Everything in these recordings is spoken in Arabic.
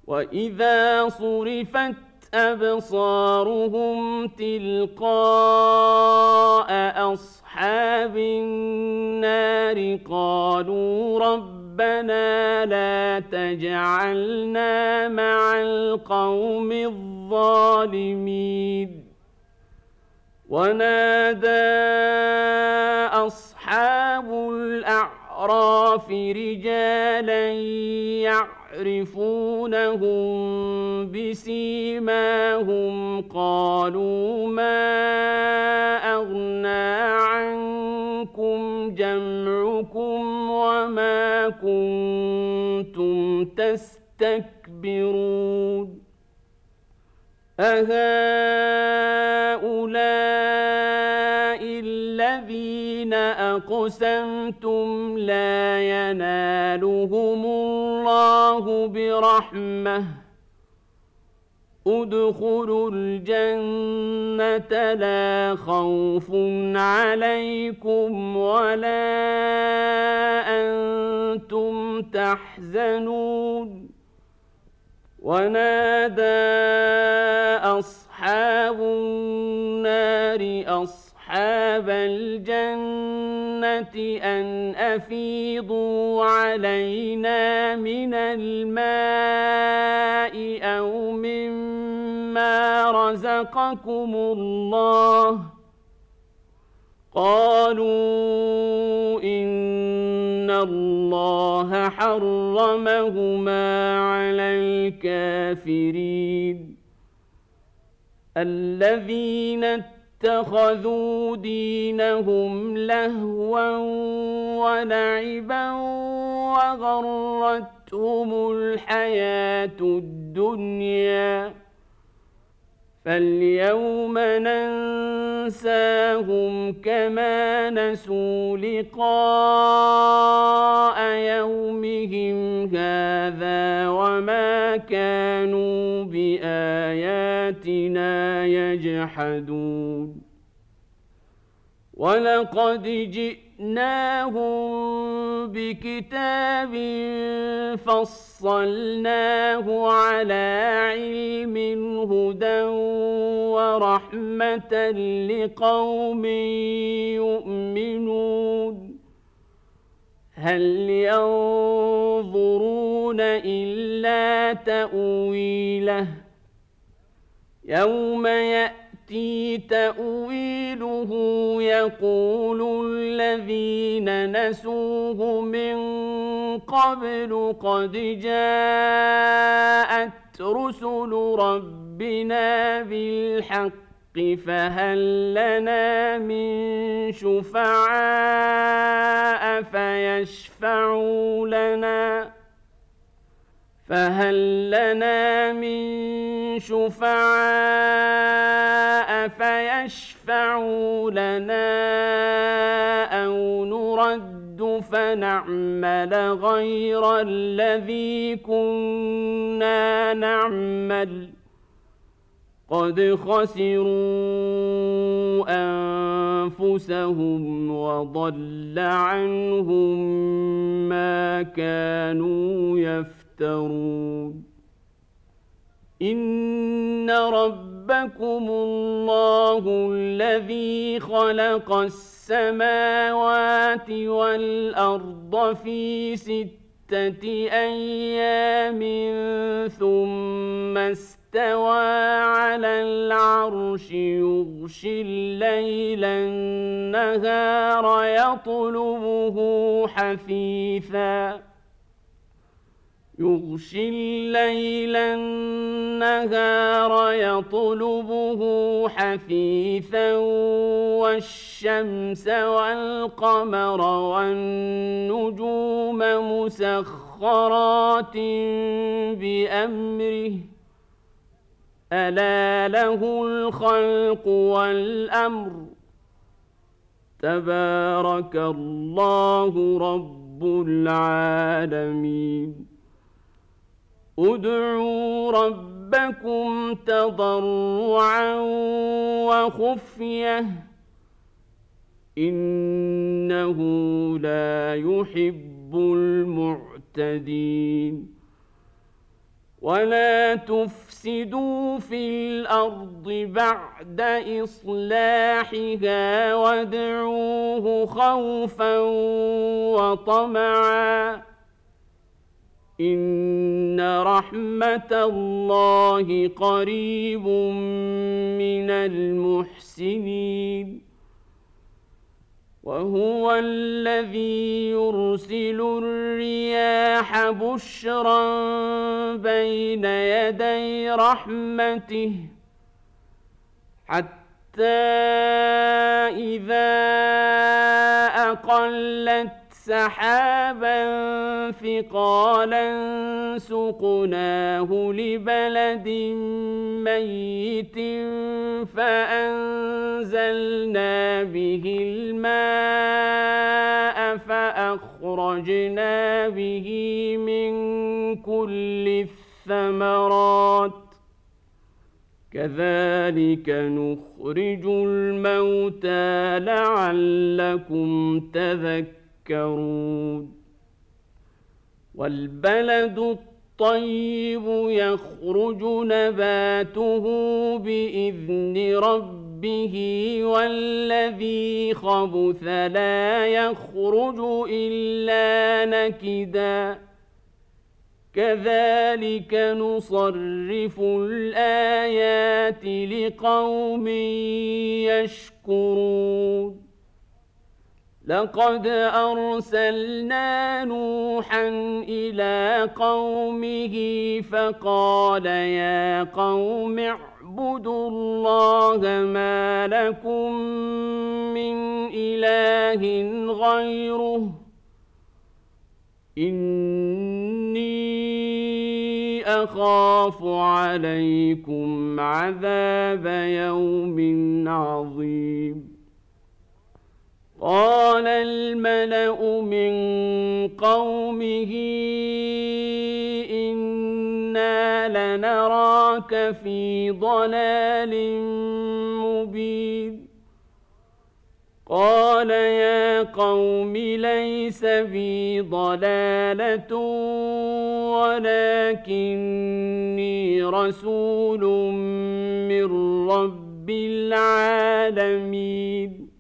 وإذا صرفت أبصارهم تلقاء أصحاب النار قالوا ربنا لا تجعلنا مع القوم الظالمين ونادى أصحاب الأعراف رجالا يعرفونهم بسيماهم قالوا ما أغنى عنكم جمعكم وما كنتم تستكبرون أهؤلاء الذين أقسمتم لا ينالهم الله برحمة ادخلوا الجنة لا خوف عليكم ولا أنتم تحزنون ونادى أصحاب النار أصحاب الجنة أن أفيضوا علينا من الماء أو مما رزقكم الله قالوا إن الله حرمهما على الكافرين الذين اتخذوا دينهم لهوا ولعبا وغرتهم الحياة الدنيا فاليوم ننساهم كما نسوا لقاء يومهم هذا وما كانوا بآياتنا يجحدون ولقد جئناهم بكتاب فصلناه على علم هدى ورحمة لقوم يؤمنون هل ينظرون إلا تأويله يوم يأتي تأويله يقول الذين نسوه من قبل قد جاءت رسل ربنا بالحق فهل لنا من شفعاء فيشفعوا لنا أو نرد فنعمل غير الذي كنا نعمل قد خسروا أنفسهم وضل عنهم ما كانوا يفترون إن ربكم الله الذي خلق السماوات والأرض في 6 أيام ثم استوى على العرش يغشي الليل النهار يطلبه حثيثا والشمس والقمر والنجوم مسخرات بأمره ألا له الخلق والأمر تبارك الله رب العالمين ادعوا ربكم تضرعا وخفية إنه لا يحب المعتدين ولا تفسدوا في الأرض بعد إصلاحها وادعوه خوفا وطمعا إن رحمة الله قريب من المحسنين وهو الذي يرسل الرياح بشرا بين يدي رحمته حتى إذا أقلت سحابا ثقالا سقناه لبلد ميت فأنزلنا به الماء فأخرجنا به من كل الثمرات كذلك نخرج الموتى لعلكم تذكرون والبلد الطيب يخرج نباته بإذن ربه والذي خبث لا يخرج إلا نكدا كذلك نصرف الآيات لقوم يشكرون لقد أرسلنا نوحا إلى قومه فقال يا قوم اعبدوا الله ما لكم من إله غيره إني أخاف عليكم عذاب يوم عظيم قال الملأ من قومه إنا لنراك في ضلال مبين قال يا قوم ليس بي ضلالة ولكني رسول من رب العالمين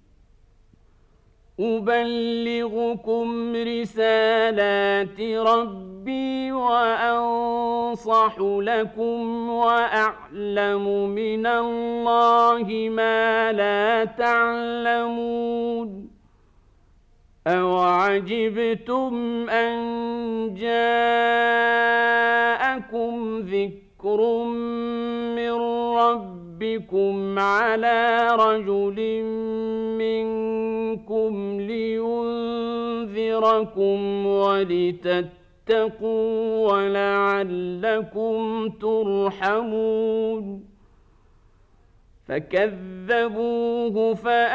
أبلغكم رسالات ربي وأنصح لكم وأعلم من الله ما لا تعلمون أوعجبتم أن جاءكم ذكر من ربكم على رجل منكم لينذركم ولتتقوا ولعلكم ترحمون فكذبوه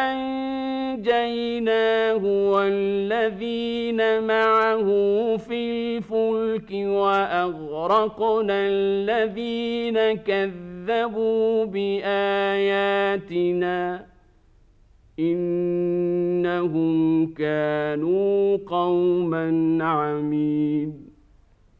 فأنجيناه والذين معه في الفلك وأغرقنا الذين كذبوا بآياتنا إنهم كانوا قوما عمين